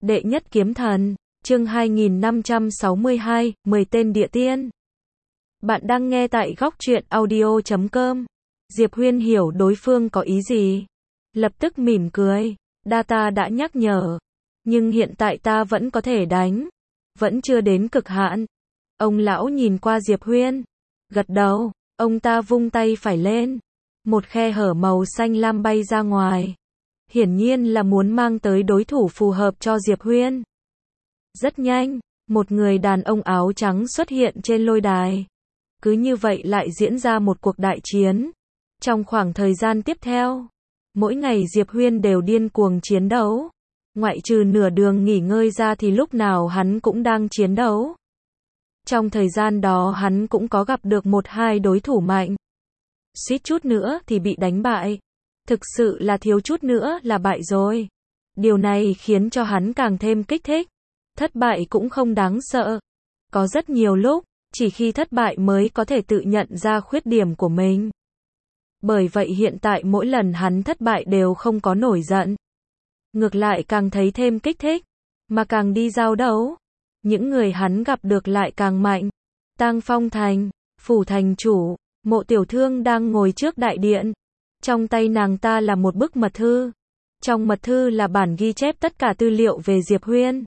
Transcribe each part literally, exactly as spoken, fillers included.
Đệ nhất kiếm thần, chương hai nghìn năm trăm sáu mươi hai, mười tên địa tiên. Bạn đang nghe tại góc truyện audio chấm com. Diệp Huyên hiểu đối phương có ý gì. Lập tức mỉm cười. Đa ta đã nhắc nhở. Nhưng hiện tại ta vẫn có thể đánh. Vẫn chưa đến cực hạn. Ông lão nhìn qua Diệp Huyên. Gật đầu. Ông ta vung tay phải lên. Một khe hở màu xanh lam bay ra ngoài. Hiển nhiên là muốn mang tới đối thủ phù hợp cho Diệp Huyên. Rất nhanh, một người đàn ông áo trắng xuất hiện trên lôi đài. Cứ như vậy lại diễn ra một cuộc đại chiến. Trong khoảng thời gian tiếp theo, mỗi ngày Diệp Huyên đều điên cuồng chiến đấu. Ngoại trừ nửa đường nghỉ ngơi ra thì lúc nào hắn cũng đang chiến đấu. Trong thời gian đó hắn cũng có gặp được một hai đối thủ mạnh. Suýt chút nữa thì bị đánh bại. Thực sự là thiếu chút nữa là bại rồi. Điều này khiến cho hắn càng thêm kích thích. Thất bại cũng không đáng sợ. Có rất nhiều lúc, chỉ khi thất bại mới có thể tự nhận ra khuyết điểm của mình. Bởi vậy hiện tại mỗi lần hắn thất bại đều không có nổi giận. Ngược lại càng thấy thêm kích thích. Mà càng đi giao đấu, những người hắn gặp được lại càng mạnh. Tang Phong Thành, phủ thành chủ, Mộ Tiểu Thương đang ngồi trước đại điện. Trong tay nàng ta là một bức mật thư. Trong mật thư là bản ghi chép tất cả tư liệu về Diệp Huyên.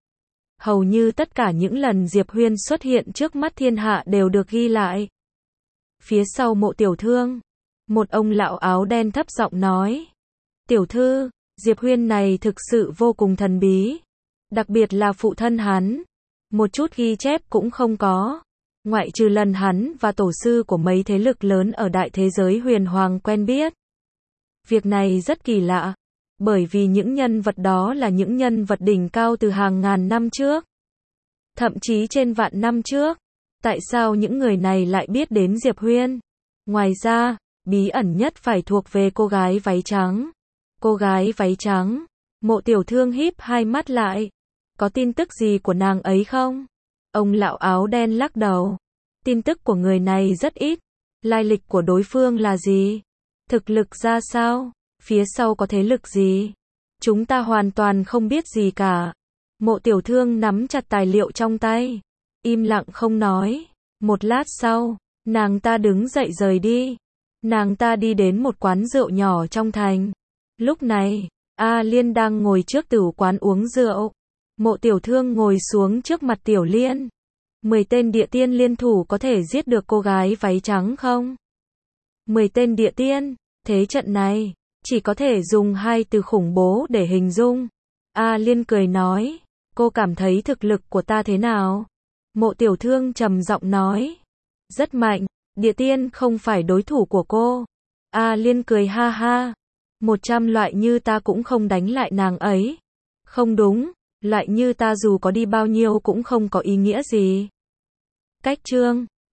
Hầu như tất cả những lần Diệp Huyên xuất hiện trước mắt thiên hạ đều được ghi lại. Phía sau Mộ Tiểu Thương, một ông lão áo đen thấp giọng nói. Tiểu thư, Diệp Huyên này thực sự vô cùng thần bí. Đặc biệt là phụ thân hắn. Một chút ghi chép cũng không có. Ngoại trừ lần hắn và tổ sư của mấy thế lực lớn ở đại thế giới huyền hoàng quen biết. Việc này rất kỳ lạ. Bởi vì những nhân vật đó là những nhân vật đỉnh cao từ hàng ngàn năm trước. Thậm chí trên vạn năm trước. Tại sao những người này lại biết đến Diệp Huyên? Ngoài ra, bí ẩn nhất phải thuộc về cô gái váy trắng. Cô gái váy trắng. Mộ Tiểu Thương híp hai mắt lại. Có tin tức gì của nàng ấy không? Ông lão áo đen lắc đầu. Tin tức của người này rất ít. Lai lịch của đối phương là gì? Thực lực ra sao? Phía sau có thế lực gì? Chúng ta hoàn toàn không biết gì cả. Mộ Tiểu Thương nắm chặt tài liệu trong tay. Im lặng không nói. Một lát sau, nàng ta đứng dậy rời đi. Nàng ta đi đến một quán rượu nhỏ trong thành. Lúc này, A Liên đang ngồi trước tửu quán uống rượu. Mộ Tiểu Thương ngồi xuống trước mặt Tiểu Liên. Mười tên địa tiên liên thủ có thể giết được cô gái váy trắng không? Mười tên địa tiên, thế trận này, chỉ có thể dùng hai từ khủng bố để hình dung. A Liên cười nói, cô cảm thấy thực lực của ta thế nào? Mộ Tiểu Thương trầm giọng nói, rất mạnh, địa tiên không phải đối thủ của cô. A Liên cười ha ha, một trăm loại như ta cũng không đánh lại nàng ấy. Không đúng, loại như ta dù có đi bao nhiêu cũng không có ý nghĩa gì. Cách chương